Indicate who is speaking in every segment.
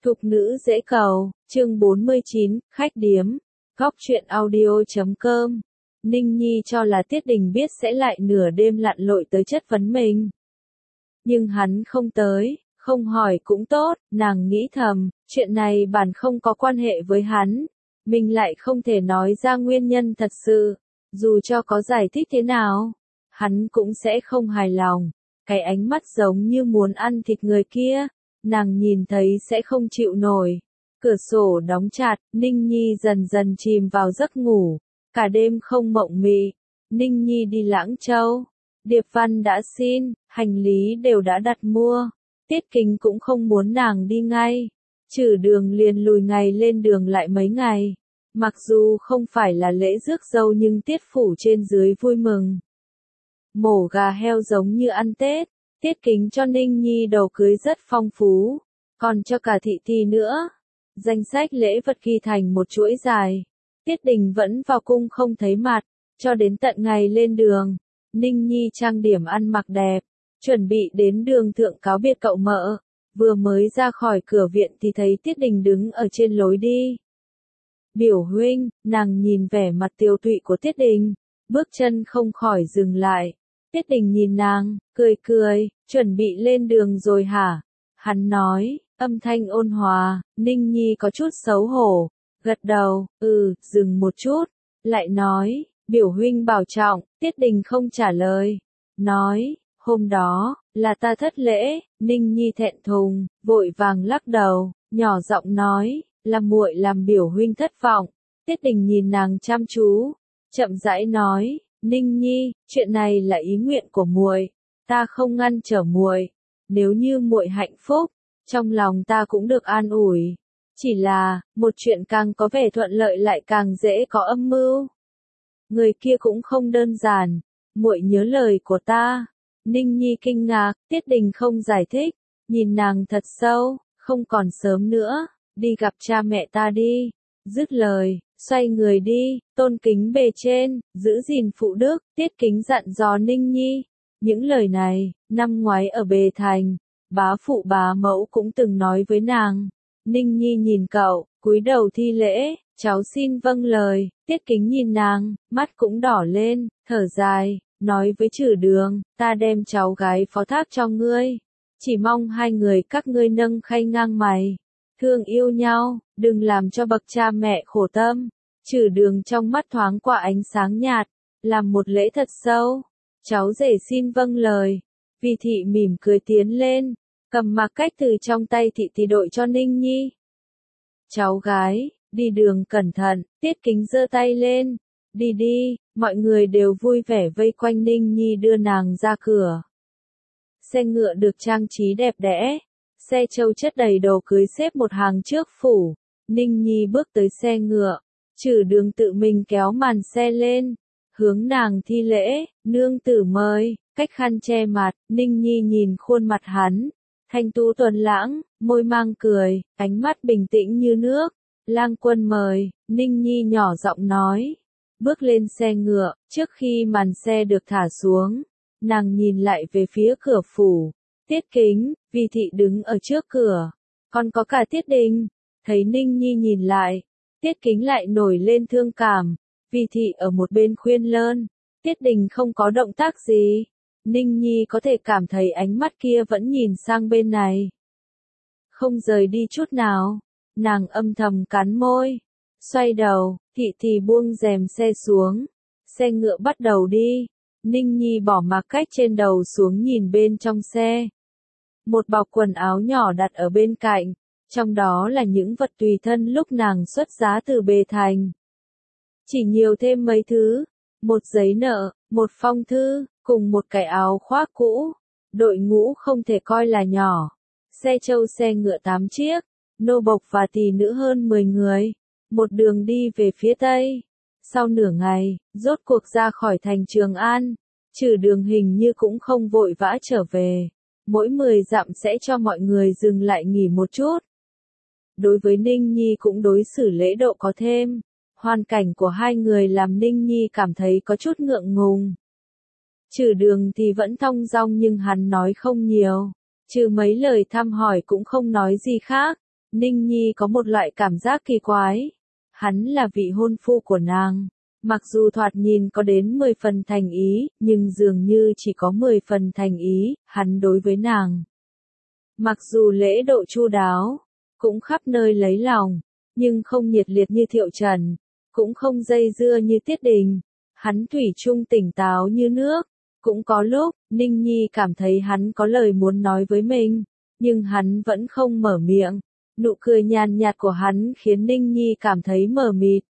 Speaker 1: Thục nữ dễ cầu, chương 49, khách điếm, góc truyện audio.com. Ninh Nhi cho là Tiết Đình biết sẽ lại nửa đêm lặn lội tới chất vấn mình. Nhưng hắn không tới, không hỏi cũng tốt, nàng nghĩ thầm, chuyện này bản không có quan hệ với hắn. Mình lại không thể nói ra nguyên nhân thật sự, dù cho có giải thích thế nào, hắn cũng sẽ không hài lòng. Cái ánh mắt giống như muốn ăn thịt người kia, nàng nhìn thấy sẽ không chịu nổi. Cửa sổ đóng chặt, Ninh Nhi dần dần chìm vào giấc ngủ, cả đêm không mộng mị. Ninh Nhi đi Lãng Châu, Điệp Văn đã xin, hành lý đều đã đặt mua. Tiết Kính cũng không muốn nàng đi ngay, Trừ Đường liền lùi ngày lên đường lại mấy ngày. Mặc dù không phải là lễ rước dâu nhưng Tiết phủ trên dưới vui mừng. Mổ gà heo giống như ăn Tết, Tiết Kính cho Ninh Nhi đầu cưới rất phong phú, còn cho cả thị thi nữa. Danh sách lễ vật ghi thành một chuỗi dài. Tiết Đình vẫn vào cung không thấy mặt, cho đến tận ngày lên đường. Ninh Nhi trang điểm ăn mặc đẹp, chuẩn bị đến đường thượng cáo biệt cậu mợ. Vừa mới ra khỏi cửa viện thì thấy Tiết Đình đứng ở trên lối đi. Biểu huynh, nàng nhìn vẻ mặt tiều tụy của Tiết Đình, bước chân không khỏi dừng lại. Tiết Đình nhìn nàng, cười cười, chuẩn bị lên đường rồi hả? Hắn nói, âm thanh ôn hòa. Ninh Nhi có chút xấu hổ, gật đầu, dừng một chút, lại nói, biểu huynh bảo trọng. Tiết Đình không trả lời, nói, hôm đó, là ta thất lễ. Ninh Nhi thẹn thùng, vội vàng lắc đầu, nhỏ giọng nói, là muội làm biểu huynh thất vọng. Tiết Đình nhìn nàng chăm chú, chậm rãi nói, Ninh Nhi, chuyện này là ý nguyện của muội, ta không ngăn trở muội. Nếu như muội hạnh phúc, trong lòng ta cũng được an ủi. Chỉ là, một chuyện càng có vẻ thuận lợi lại càng dễ có âm mưu. Người kia cũng không đơn giản, muội nhớ lời của ta. Ninh Nhi kinh ngạc, Tiết Đình không giải thích, nhìn nàng thật sâu, không còn sớm nữa, đi gặp cha mẹ ta đi. Dứt lời, xoay người đi, tôn kính bề trên, giữ gìn phụ đức. Tiết Kính dặn dò Ninh Nhi. Những lời này, năm ngoái ở Bề Thành, bá phụ bá mẫu cũng từng nói với nàng. Ninh Nhi nhìn cậu, cúi đầu thi lễ, cháu xin vâng lời. Tiết Kính nhìn nàng, mắt cũng đỏ lên, thở dài, nói với Trừ Đường, ta đem cháu gái phó thác cho ngươi. Chỉ mong hai người các ngươi nâng khay ngang mày, thương yêu nhau, đừng làm cho bậc cha mẹ khổ tâm. Trừ Đường trong mắt thoáng qua ánh sáng nhạt, làm một lễ thật sâu. Cháu rể xin vâng lời. Vì thị mỉm cười tiến lên, cầm mặc cách từ trong tay thị thì đội cho Ninh Nhi. Cháu gái, đi đường cẩn thận. Tiết Kính giơ tay lên, đi đi. Mọi người đều vui vẻ vây quanh Ninh Nhi đưa nàng ra cửa. Xe ngựa được trang trí đẹp đẽ, xe trâu chất đầy đồ cưới xếp một hàng trước phủ. Ninh Nhi bước tới xe ngựa, Trừ Đường tự mình kéo màn xe lên, hướng nàng thi lễ, nương tử mời. Cách khăn che mặt, Ninh Nhi nhìn khuôn mặt hắn, thanh tú tuấn lãng, môi mang cười, ánh mắt bình tĩnh như nước. Lang quân mời. Ninh Nhi nhỏ giọng nói. Bước lên xe ngựa, trước khi màn xe được thả xuống, nàng nhìn lại về phía cửa phủ. Tiết Kính, Vì thị đứng ở trước cửa, còn có cả Tiết Đình. Thấy Ninh Nhi nhìn lại, Tiết Kính lại nổi lên thương cảm. Vì thị ở một bên khuyên lơn, Tiết Đình không có động tác gì. Ninh Nhi có thể cảm thấy ánh mắt kia vẫn nhìn sang bên này, không rời đi chút nào. Nàng âm thầm cắn môi, xoay đầu, thị thì buông rèm xe xuống. Xe ngựa bắt đầu đi. Ninh Nhi bỏ mặc cách trên đầu xuống nhìn bên trong xe. Một bọc quần áo nhỏ đặt ở bên cạnh, trong đó là những vật tùy thân lúc nàng xuất giá từ Bề Thành. Chỉ nhiều thêm mấy thứ, một giấy nợ, một phong thư, cùng một cái áo khoác cũ. Đội ngũ không thể coi là nhỏ. Xe trâu xe ngựa 8 chiếc, nô bộc và tỳ nữ hơn 10 người. Một đường đi về phía tây. Sau nửa ngày, rốt cuộc ra khỏi thành Trường An. Trừ Đường hình như cũng không vội vã trở về. Mỗi 10 dặm sẽ cho mọi người dừng lại nghỉ một chút. Đối với Ninh Nhi cũng đối xử lễ độ có thêm. Hoàn cảnh của hai người làm Ninh Nhi cảm thấy có chút ngượng ngùng. Trừ Đường thì vẫn thong dong nhưng hắn nói không nhiều. Trừ mấy lời thăm hỏi cũng không nói gì khác. Ninh Nhi có một loại cảm giác kỳ quái. Hắn là vị hôn phu của nàng. Mặc dù thoạt nhìn có đến 10 phần thành ý, nhưng dường như chỉ có 10 phần thành ý, hắn đối với nàng. Mặc dù lễ độ chu đáo, cũng khắp nơi lấy lòng, nhưng không nhiệt liệt như Thiệu Trần, cũng không dây dưa như Tiết Đình. Hắn thủy chung tỉnh táo như nước. Cũng có lúc, Ninh Nhi cảm thấy hắn có lời muốn nói với mình, nhưng hắn vẫn không mở miệng. Nụ cười nhàn nhạt của hắn khiến Ninh Nhi cảm thấy mờ mịt.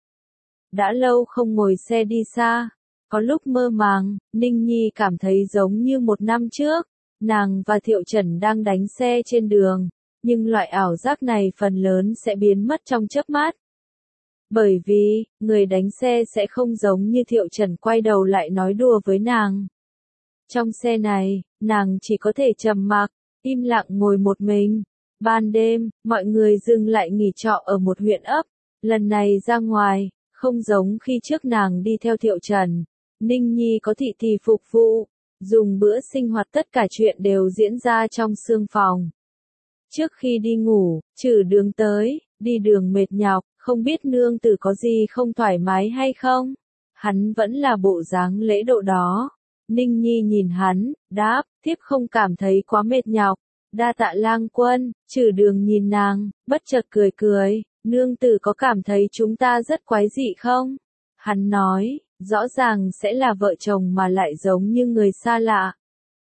Speaker 1: Đã lâu không ngồi xe đi xa, có lúc mơ màng, Ninh Nhi cảm thấy giống như một năm trước, nàng và Thiệu Trần đang đánh xe trên đường, nhưng loại ảo giác này phần lớn sẽ biến mất trong chớp mắt. Bởi vì, người đánh xe sẽ không giống như Thiệu Trần quay đầu lại nói đùa với nàng. Trong xe này, nàng chỉ có thể trầm mặc, im lặng ngồi một mình. Ban đêm, mọi người dừng lại nghỉ trọ ở một huyện ấp. Lần này ra ngoài, không giống khi trước nàng đi theo Thiệu Trần. Ninh Nhi có thị thì phục vụ, dùng bữa sinh hoạt, tất cả chuyện đều diễn ra trong sương phòng. Trước khi đi ngủ, Trử Đường tới, đi đường mệt nhọc, không biết nương tử có gì không thoải mái hay không. Hắn vẫn là bộ dáng lễ độ đó. Ninh Nhi nhìn hắn, đáp, thiếp không cảm thấy quá mệt nhọc. Đa tạ lang quân. Trử Đường nhìn nàng, bất chợt cười cười, nương tử có cảm thấy chúng ta rất quái dị không? Hắn nói, rõ ràng sẽ là vợ chồng mà lại giống như người xa lạ.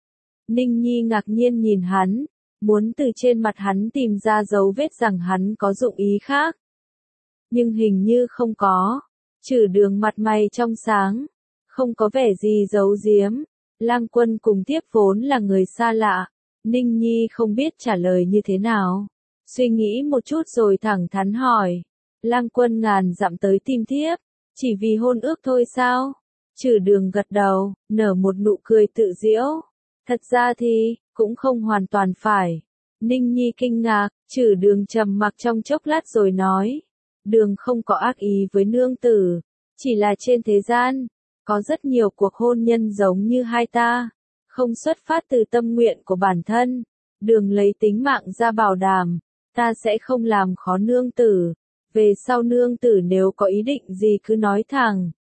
Speaker 1: Ninh Nhi ngạc nhiên nhìn hắn, muốn từ trên mặt hắn tìm ra dấu vết rằng hắn có dụng ý khác. Nhưng hình như không có. Trử Đường mặt mày trong sáng, không có vẻ gì giấu giếm. Lang quân cùng thiếp vốn là người xa lạ. Ninh Nhi không biết trả lời như thế nào. Suy nghĩ một chút rồi thẳng thắn hỏi. Lang quân ngàn dặm tới tìm thiếp, chỉ vì hôn ước thôi sao? Trử Đường gật đầu, nở một nụ cười tự giễu. Thật ra thì, cũng không hoàn toàn phải. Ninh Nhi kinh ngạc, Trử Đường trầm mặc trong chốc lát rồi nói. Đường không có ác ý với nương tử, chỉ là trên thế gian, có rất nhiều cuộc hôn nhân giống như hai ta, không xuất phát từ tâm nguyện của bản thân. Đường lấy tính mạng ra bảo đảm, ta sẽ không làm khó nương tử. Về sau nương tử nếu có ý định gì cứ nói thẳng.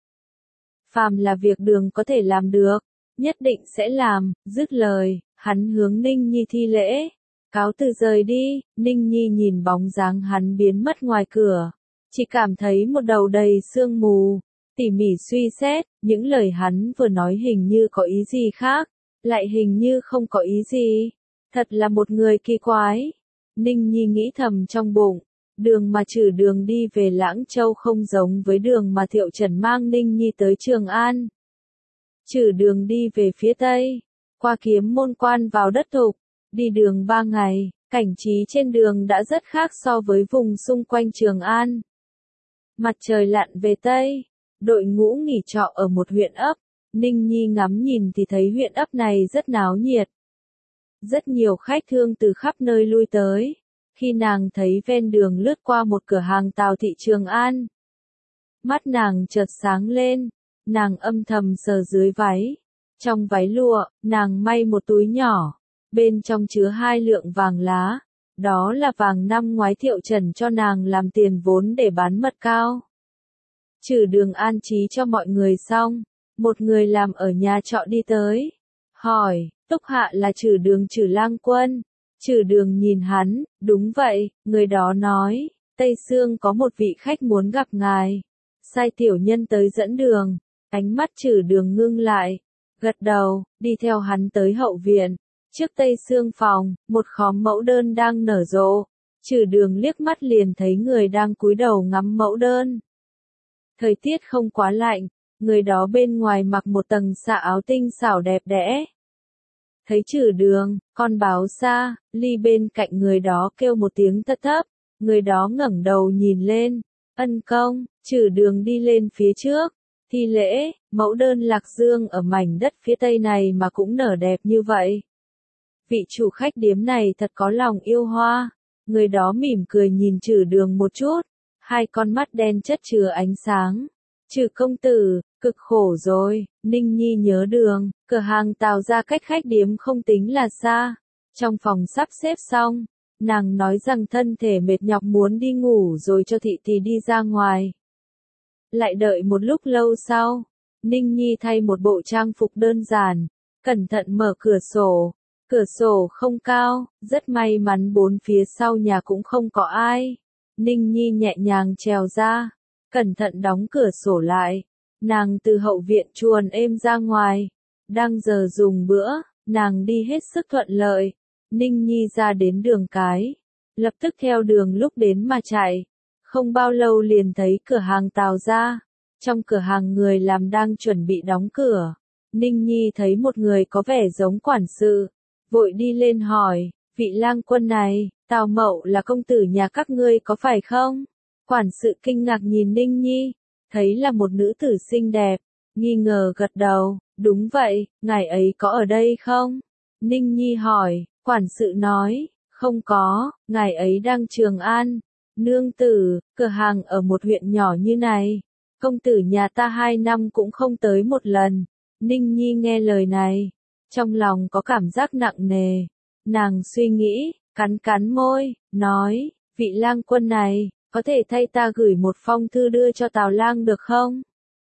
Speaker 1: Phàm là việc Đường có thể làm được, nhất định sẽ làm. Dứt lời, hắn hướng Ninh Nhi thi lễ, cáo từ rời đi. Ninh Nhi nhìn bóng dáng hắn biến mất ngoài cửa, chỉ cảm thấy một đầu đầy sương mù. Tỉ mỉ suy xét, những lời hắn vừa nói hình như có ý gì khác, lại hình như không có ý gì. Thật là một người kỳ quái. Ninh Nhi nghĩ thầm trong bụng, đường mà Trử Đường đi về Lãng Châu không giống với đường mà Thiệu Trần mang Ninh Nhi tới Trường An. Trử Đường đi về phía Tây, qua Kiếm Môn quan vào đất Thục, đi đường 3 ngày, cảnh trí trên đường đã rất khác so với vùng xung quanh Trường An. Mặt trời lặn về Tây, đội ngũ nghỉ trọ ở một huyện ấp. Ninh Nhi ngắm nhìn thì thấy huyện ấp này rất náo nhiệt. Rất nhiều khách thương từ khắp nơi lui tới. Khi nàng thấy ven đường lướt qua một cửa hàng Tào thị Trường An, mắt nàng chợt sáng lên, nàng âm thầm sờ dưới váy. Trong váy lụa, nàng may một túi nhỏ, bên trong chứa 2 lượng vàng lá. Đó là vàng năm ngoái Thiệu Trần cho nàng làm tiền vốn để bán mật cao. Trử Đường an trí cho mọi người xong, một người làm ở nhà trọ đi tới, hỏi, Túc Hạ là Trử Đường Trử lang quân. Trử Đường nhìn hắn, đúng vậy. Người đó nói, Tây Sương có một vị khách muốn gặp ngài, sai tiểu nhân tới dẫn đường. Ánh mắt Trử Đường ngưng lại, gật đầu, đi theo hắn tới hậu viện. Trước Tây Sương phòng, một khóm mẫu đơn đang nở rộ. Trử Đường liếc mắt liền thấy người đang cúi đầu ngắm mẫu đơn. Thời tiết không quá lạnh, người đó bên ngoài mặc một tầng xạ áo tinh xảo đẹp đẽ. Thấy Trử Đường, con báo xa, ly bên cạnh người đó kêu một tiếng thấp thấp, người đó ngẩng đầu nhìn lên, ân công. Trử Đường đi lên phía trước, thi lễ, mẫu đơn lạc dương ở mảnh đất phía tây này mà cũng nở đẹp như vậy. Vị chủ khách điếm này thật có lòng yêu hoa. Người đó mỉm cười nhìn Trử Đường một chút, 2 con mắt đen chất chứa ánh sáng. Trử công tử, cực khổ rồi. Ninh Nhi nhớ đường, cửa hàng Tào ra cách khách điếm không tính là xa. Trong phòng sắp xếp xong, Nàng nói rằng thân thể mệt nhọc muốn đi ngủ rồi cho thị thì đi ra ngoài. Lại đợi một lúc lâu sau, Ninh Nhi thay một bộ trang phục đơn giản, cẩn thận mở cửa sổ. Cửa sổ không cao, rất may mắn bốn phía sau nhà cũng không có ai. Ninh Nhi nhẹ nhàng trèo ra, cẩn thận đóng cửa sổ lại. Nàng từ hậu viện chuồn êm ra ngoài. Đang giờ dùng bữa, nàng đi hết sức thuận lợi. Ninh Nhi ra đến đường cái, lập tức theo đường lúc đến mà chạy. Không bao lâu liền thấy cửa hàng Tào ra. Trong cửa hàng người làm đang chuẩn bị đóng cửa. Ninh Nhi thấy một người có vẻ giống quản sự, vội đi lên hỏi, vị lang quân này, Tào Mậu là công tử nhà các ngươi có phải không? Quản sự kinh ngạc nhìn Ninh Nhi, thấy là một nữ tử xinh đẹp, nghi ngờ gật đầu, đúng vậy, ngài ấy có ở đây không? Ninh Nhi hỏi, quản sự nói, không có, ngài ấy đang Trường An. Nương tử, cửa hàng ở một huyện nhỏ như này, công tử nhà ta 2 năm cũng không tới một lần. Ninh Nhi nghe lời này, trong lòng có cảm giác nặng nề. Nàng suy nghĩ, cắn cắn môi, nói, vị lang quân này, có thể thay ta gửi một phong thư đưa cho Tào lang được không?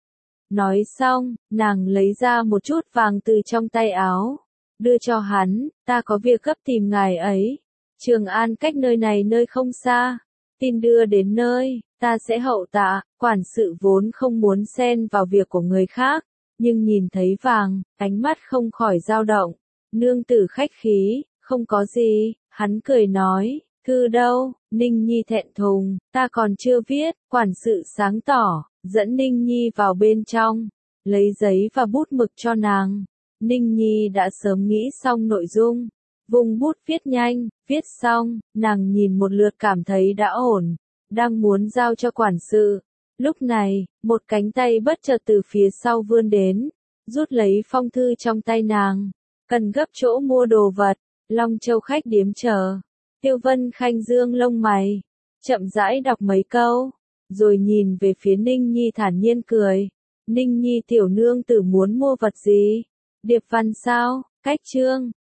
Speaker 1: Nói xong, nàng lấy ra một chút vàng từ trong tay áo, đưa cho hắn, ta có việc gấp tìm ngài ấy. Trường An cách nơi này nơi không xa, tin đưa đến nơi, ta sẽ hậu tạ. Quản sự vốn không muốn xen vào việc của người khác, nhưng nhìn thấy vàng, ánh mắt không khỏi dao động. Nương tử khách khí, không có gì, hắn cười nói, thư đâu? Ninh Nhi thẹn thùng, ta còn chưa viết. Quản sự sáng tỏ, dẫn Ninh Nhi vào bên trong, lấy giấy và bút mực cho nàng. Ninh Nhi đã sớm nghĩ xong nội dung, vùng bút viết nhanh, viết xong, nàng nhìn một lượt cảm thấy đã ổn, đang muốn giao cho quản sự. Lúc này, một cánh tay bất chợt từ phía sau vươn đến, rút lấy phong thư trong tay nàng. Cần gấp chỗ mua đồ vật, Long Châu khách điếm chờ. Tiêu Vân Khanh dương lông mày, chậm rãi đọc mấy câu, rồi nhìn về phía Ninh Nhi thản nhiên cười. Ninh Nhi tiểu nương tử muốn mua vật gì? Điệp văn sao? Cách chương